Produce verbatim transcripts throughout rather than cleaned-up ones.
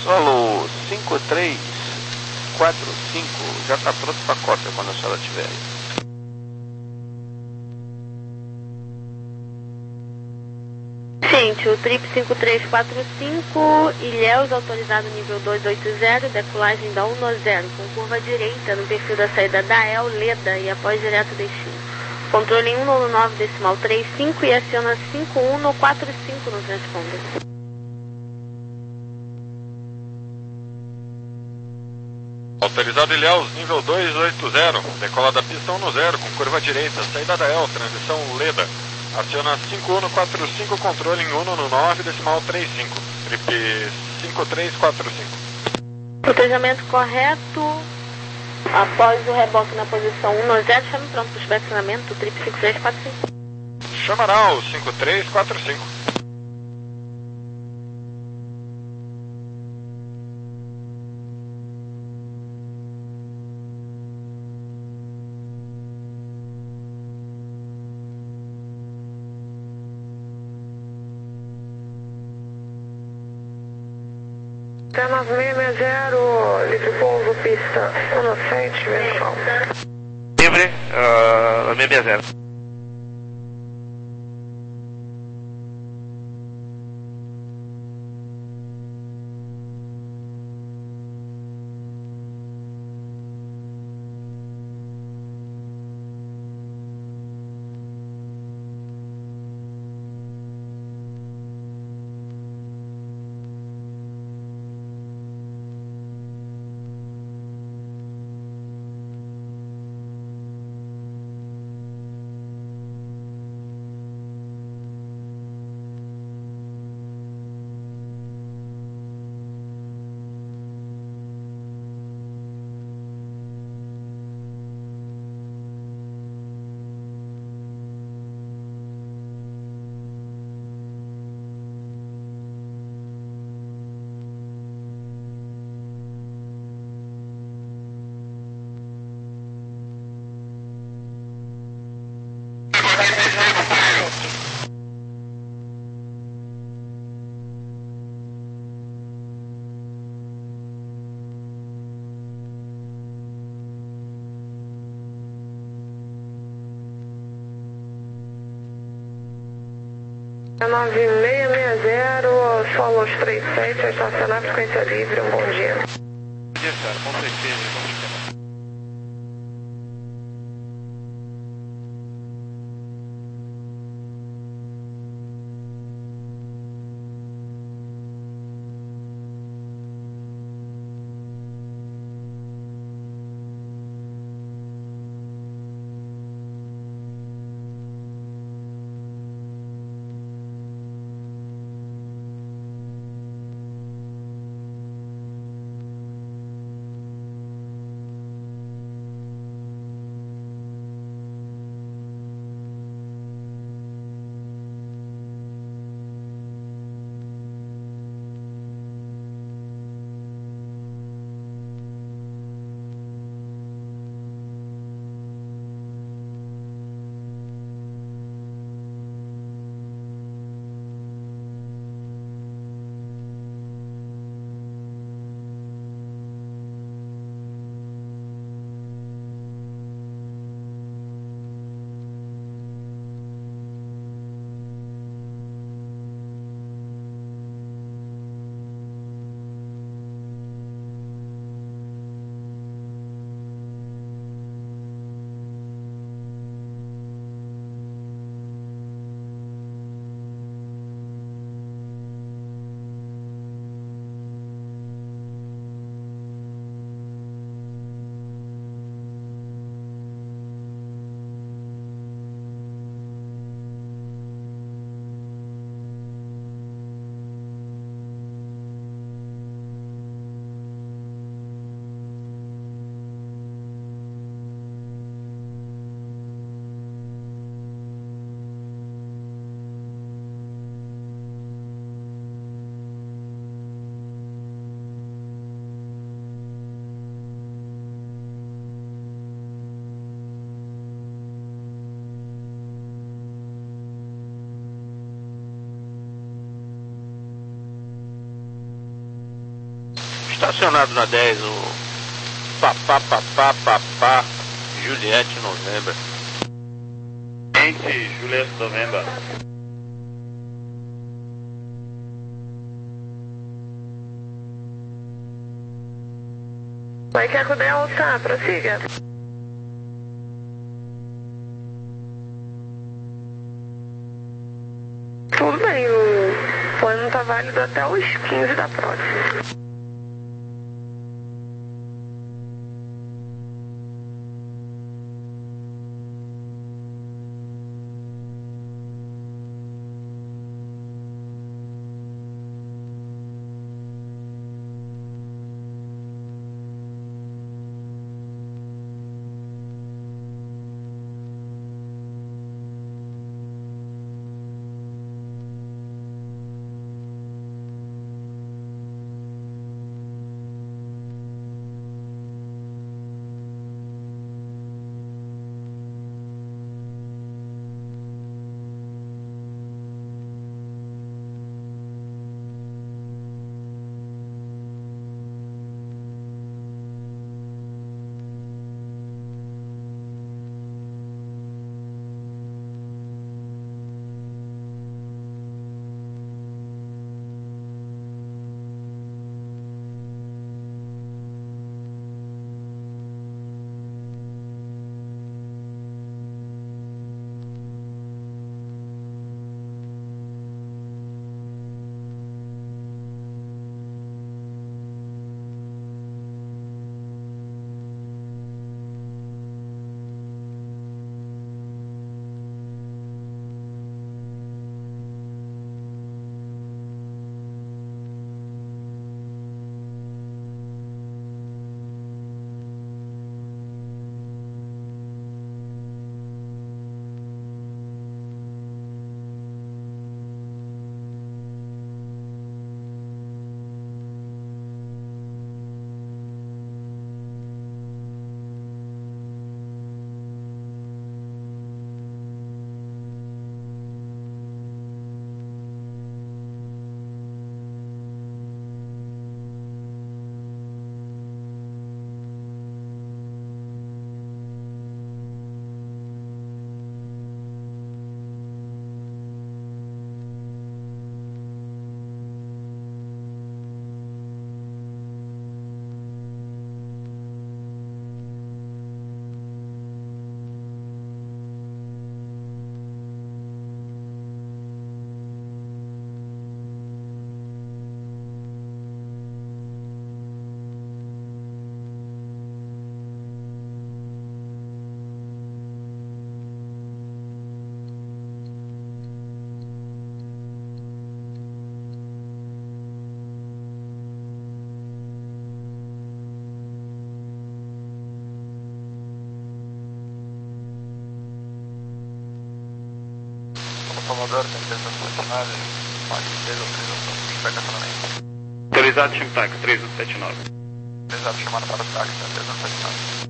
Solo cinco três quatro cinco, já está pronto para cópia quando a senhora tiver aí. Gente, o trip cinco três quatro cinco, Ilhéus, autorizado nível duzentos e oitenta, decolagem da cento, com curva direita no perfil da saída da El, Leda e após direto destino. Controle cento e nove decimal trinta e cinco e aciona cinco um no quatro cinco no transponder. Autorizado Ilhéus, nível duzentos e oitenta, decola da pista um no zero, com curva direita, saída da El, transição Leda. Aciona cinco um no quatro cinco, controle em um no nove decimal trinta e cinco, trip cinco três quatro cinco. Protejamento correto, após o reboque na posição um no zero, chame pronto para o especinamento, trip cinco três quatro cinco. Chamará o cinco três quatro cinco. T nove seis seis zero, livre pouso, pista inocente, vertical. Livre, uh, seis seis zero. nove seis seis zero, Solo trinta e sete, a estacionar frequência livre, um bom dia. Bom dia, senhora, com certeza, vamos esperar. estacionado na dez, o papá, papá, papá, Juliette November. Gente, Juliette November. Mike Eco Delta, prossiga. Tudo bem, o plano tá válido até os quinze da próxima. Commodore três um sete nove, Mike três um três um, feedback acionamento. Autorizado Chimpax três um sete nove. Autorizado chamada para o táxi três um sete nove.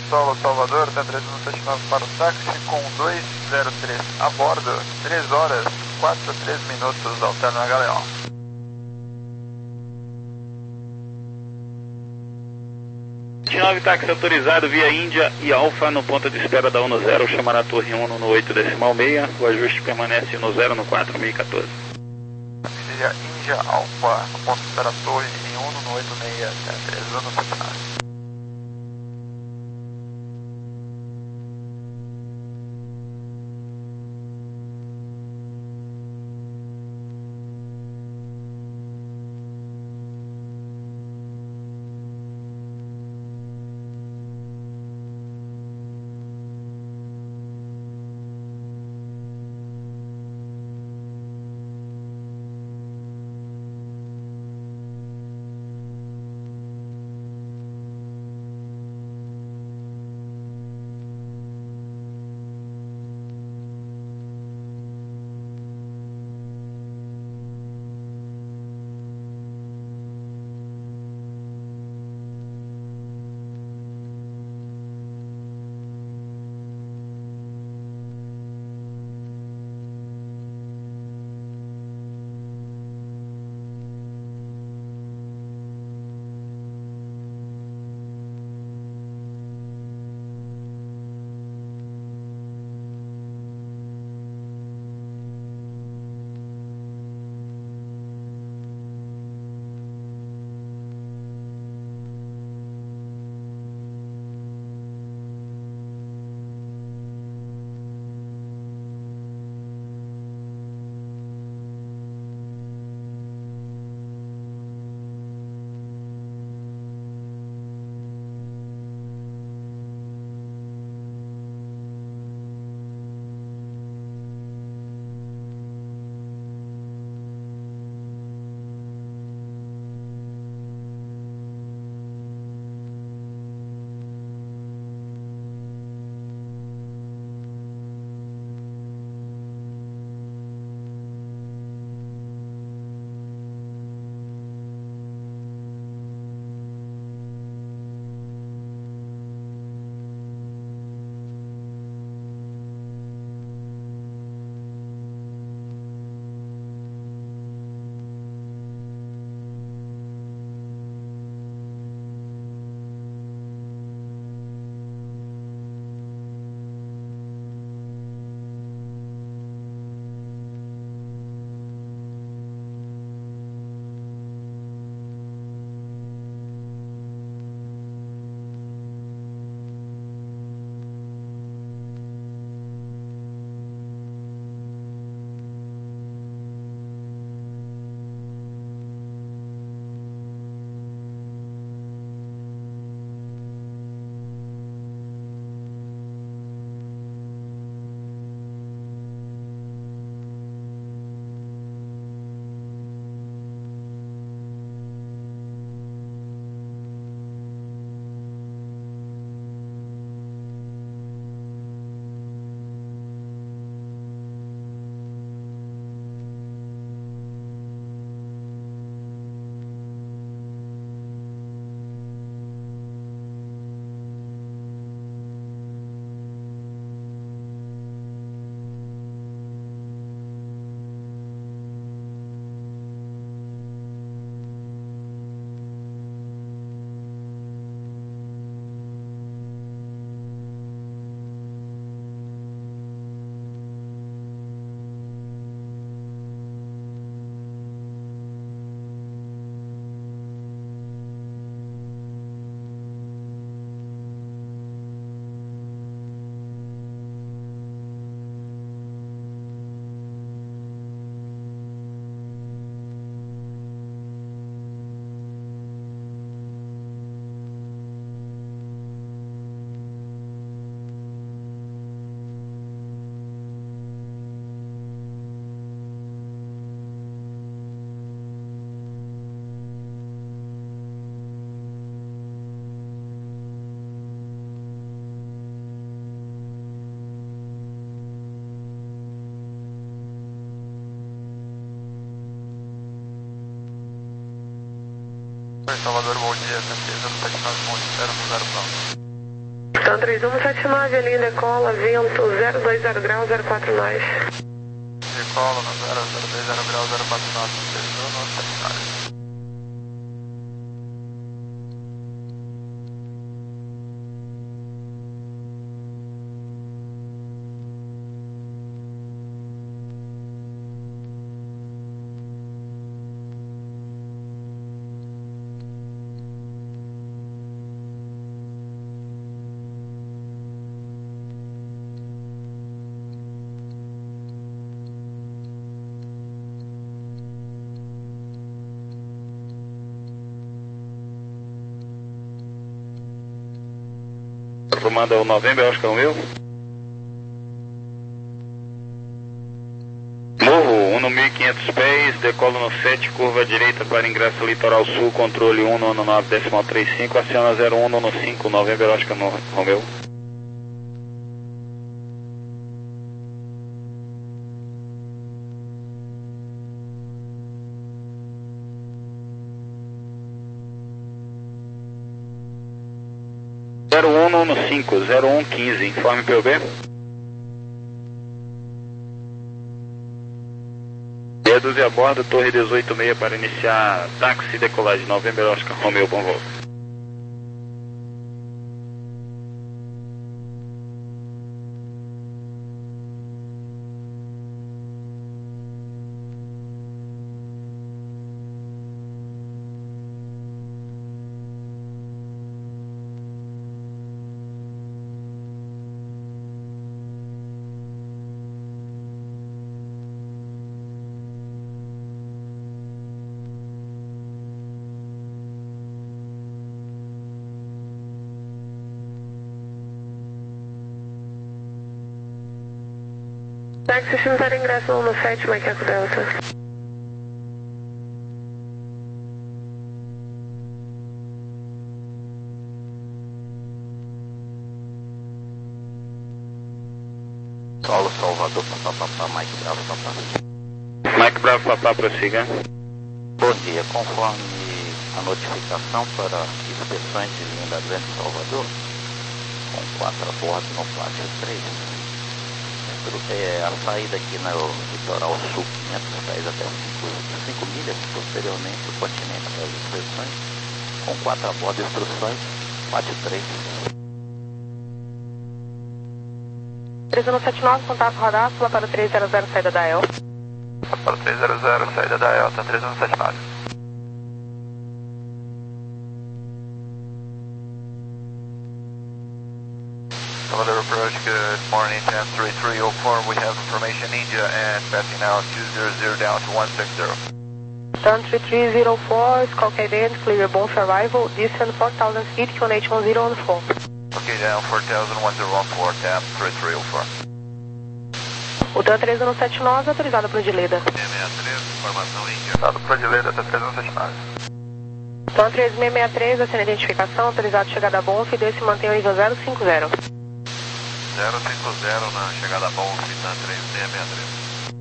Solo Salvador, tá três um sete nove para o táxi com dois zero três a bordo, três horas, quatro, três minutos, alterno a Galeão. vinte e nove, táxi autorizado via Índia e Alfa no ponto de espera da Uno zero, chamará a torre um no oito decimal seis, o ajuste permanece no zero no quatro mil e quatorze. Via Índia Alfa, no ponto de espera torre um no oito seis, três um sete nove. Salvador, bom dia, certeza, no sete nove, bom, espero no zero plano. Então, três um sete nove, a linha decola, vento zero dois zero graus, zero quatro nós. Decola no zero zero dois zero graus, zero quatro nós, três um sete nove. Comanda o November, Oscar Romeo. Morro, um no mil e quinhentos pés, decolo no sete, curva direita para ingresso litoral sul, controle um no nove decimal trinta e cinco, aciona zero um no cinco, November, Oscar Romeo. zero um no cinco, zero um quinze, informe P U B. meia dúzia a bordo, torre dezoito seis para iniciar táxi, decolagem, November, Oscar Romeo, bom voo. Táxi simultâneo ingresso um no sete, Macaco Delta. Solo Salvador, papá, papá, Mike Bravo, papá. Mike Bravo, papá, prossiga. Bom dia, conforme a notificação para inspeções de linha da Grande Salvador, com quatro a bordo no pátio três. É, a saída aqui no litoral sul, quinhentos pés até cinco milhas, posteriormente o continente das inspeções, com quatro a bordo, instruções, pátio três. três um sete nove, contato radar, pula para três zero zero, saída da E L. Para três zero zero, saída da E L, tá três um sete nove. Salvador approach, good morning, ten three three oh four, we have information India and passing now two zero zero down to one six zero. ten three three zero four, Skull Cadence, clear both arrival, distance four thousand feet, Q N H one zero one four. Okay, down four thousand one zero one four, ten three three oh four. O TAM três um sete nove, autorizado para o Dileda. seis seis três, informação India. Autorizado para o Dileda, tá três um sete nove. TAM três seis seis três, assina identificação, autorizado chegada a Bonf, e se mantém o nível zero cinco zero. zero cinco zero na chegada a Bonf, TAM três seis seis três.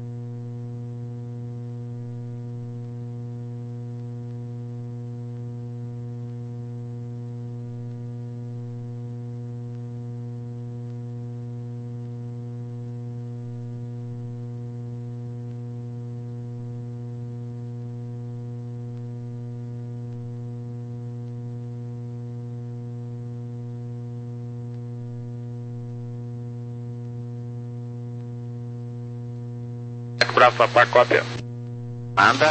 Bravo, papá, cópia. Manda.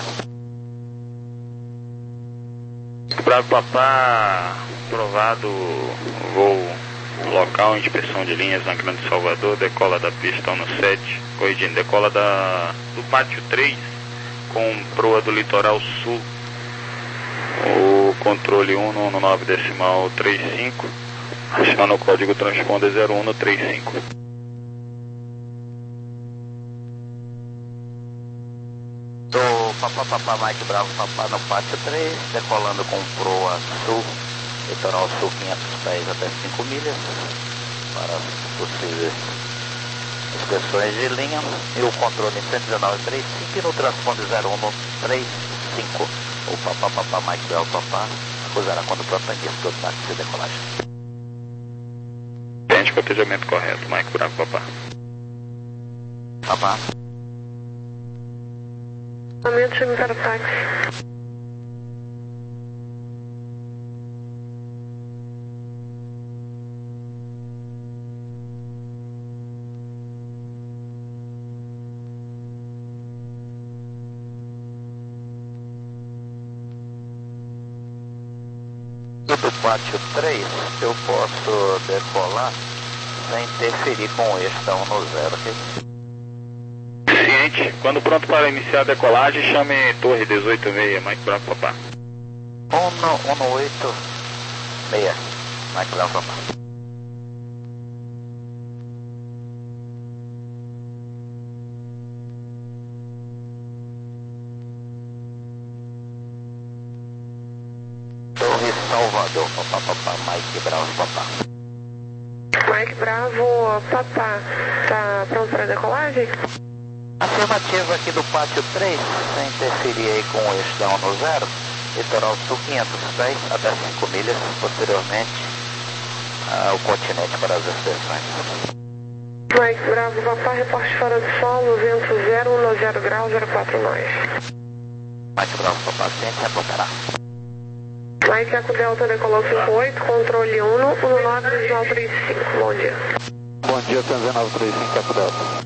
Bravo, papá, aprovado voo local, inspeção de linhas na Grande Salvador, decola da pista no sete, corrigindo, decola da, do pátio três, com proa do litoral sul, o controle um no nove decimal trinta e cinco, aciona o código transponder zero um no trinta e cinco. Papá, papá, Mike Bravo, papá no pátio três, decolando com proa sul, litoral sul quinhentos pés até cinco milhas, para possíveis inspeções de linha, e o controle em cento e dezenove ponto trinta e cinco e no transponder zero um no trinta e cinco. O papá, papá, Mike Bravo, papá, acusará quando protagonista do táxi de decolagem. Ciente, cotejamento correto. Mike Bravo, papá. Papá. Aumento, chame para o táxi. Do pátio três, eu posso decolar sem interferir com o eixo da um no zero, ok? Ciente, quando pronto para iniciar a decolagem, chame Torre dezoito seis, Mike Bravo, papá. um oito seis, Mike Bravo, papá. Salvador, papá, papá, Mike Bravo, papá. Mike Bravo, papá, tá pronto para decolagem? Afirmativa aqui do pátio três, sem interferir aí com o eixo da um no zero, litoral sul quinhentos pés até cinco milhas, posteriormente ah, o continente para as inspeções. Mike Bravo, papá, reporte fora do solo, vento zero, um zero graus, zero quatro nós. Mike Bravo, papá, ciente, reportará. Mike Eco Delta decolou cinco oito, controle um, um nove nove três cinco, bom dia. Bom dia, Tanzânia nove três cinco, Eco Delta.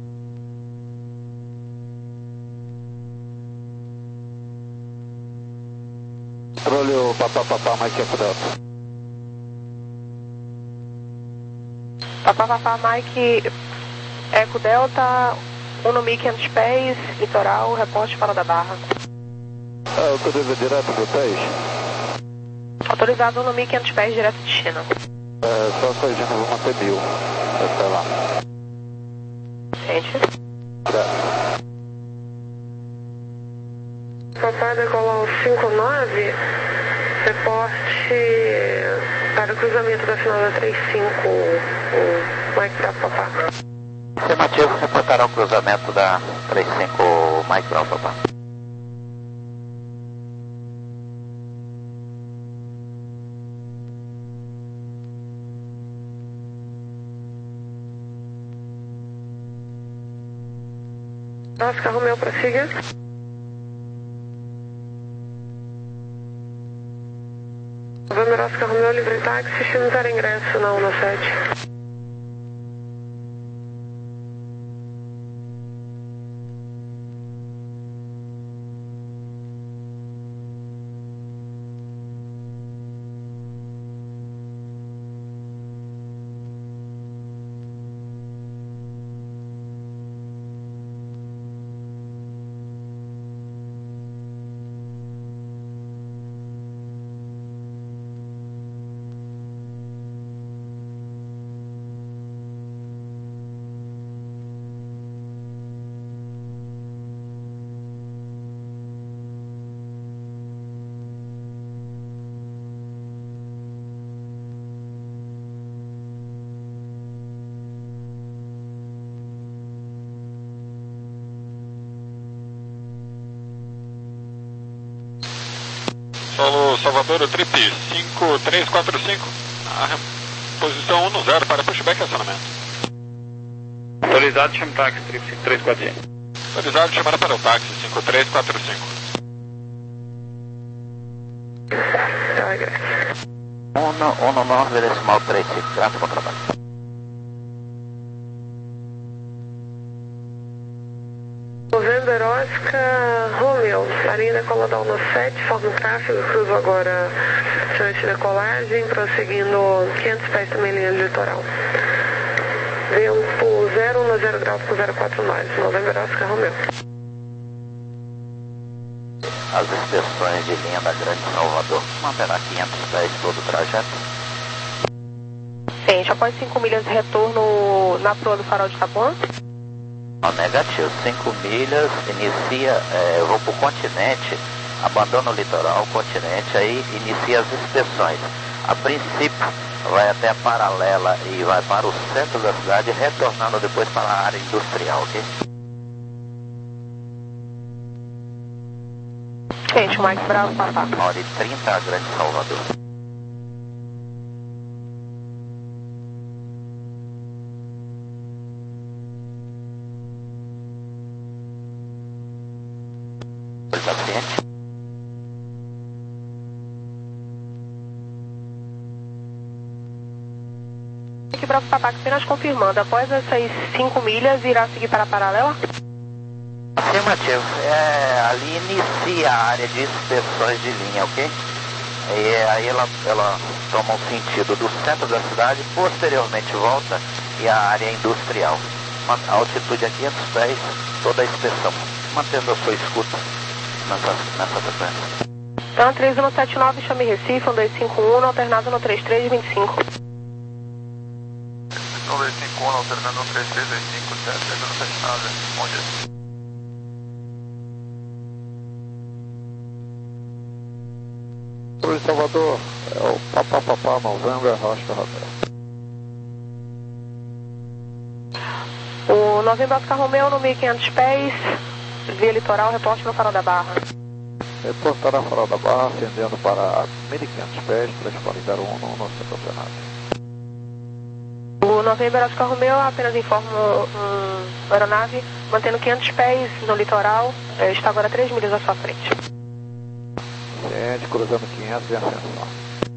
Controle papá, papá, Mike Eco Delta. Papá, papá, Mike Eco Delta, um no mil e quinhentos pés, litoral, reporte fora da barra. Ah, eu tô devendo direto do três. Autorizado no mil e quinhentos pés, direto de China. É, só corrigindo, vou manter mil. Até lá. Gente. Graças. Papai decolou cinco nove, reporte para o cruzamento da final da trinta e cinco, o Mike Bravo, papá. Afirmativo, reportará o cruzamento da trinta e cinco, Mike Bravo, papá. Oscar Romeo, prossiga. November Oscar Romeo, livre táxi, destino zero ingresso na um no sete. Solo Salvador, o trip cinco três quatro cinco, a posição um no zero para pushback e acionamento. Autorizado, chame táxi, trip cinco três quatro cinco. Autorizado, chamada para o táxi cinco três quatro cinco. um no nove, decimal três cinco, graças ao trabalho. November Oscar Romeo, a linha decolada no sete, forma o tráfego, cruzo agora chance de decolagem, prosseguindo quinhentos pés também linha de litoral. Vento zero, um zero graus com zero quatro nós, November Oscar Romeo. As inspeções de linha da Grande Salvador manterá quinhentos pés todo o trajeto. Gente, após cinco milhas de retorno na proa do farol de Taboão. Não, negativo, cinco milhas, inicia, é, eu vou para o continente, abandono o litoral, continente, aí inicia as inspeções. A princípio, vai até a paralela e vai para o centro da cidade, retornando depois para a área industrial, ok? Gente, Mike Bravo, papá. Uma hora e trinta, a Grande Salvador. paciente. Aqui Bravo Papa, apenas confirmando, após essas cinco milhas, irá seguir para a paralela? Afirmativo. É, ali inicia a área de inspeções de linha, ok? E aí ela, ela toma um sentido do centro da cidade, posteriormente volta e a área industrial. A altitude a quinhentos pés, toda a inspeção, mantendo a sua escuta nessa, nessa frequência. Então, três um sete nove, chame Recife, um dois cinco um, alternado no três três dois cinco. um dois cinco um, alternando no três três dois cinco, três um sete nove, bom dia. Cruz Salvador, é o Papá Papá November Rocha Roberto. O Novembro Oscar Romeo no mil e quinhentos pés, via litoral, reporte no Farol da Barra. Reportará Farol da Barra, ascendendo para mil e quinhentos pés, telefone zero um no nosso campeonato. O Novembro Oscar Romeo apenas informa um, uma aeronave mantendo quinhentos pés no litoral, está agora três milhas à sua frente. Gente, cruzando quinhentos em ascensão.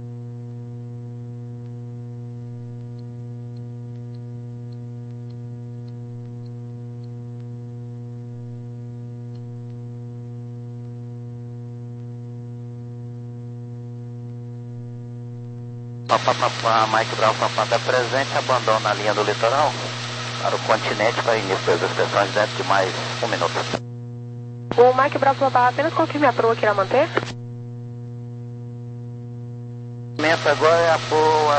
Papá, papá, Mike Brown, papá está presente, abandona a linha do litoral para o continente para início das inspeções dentro de mais um minuto. O Mike Bravo Papá apenas confirme a proa que irá manter? Agora é a proa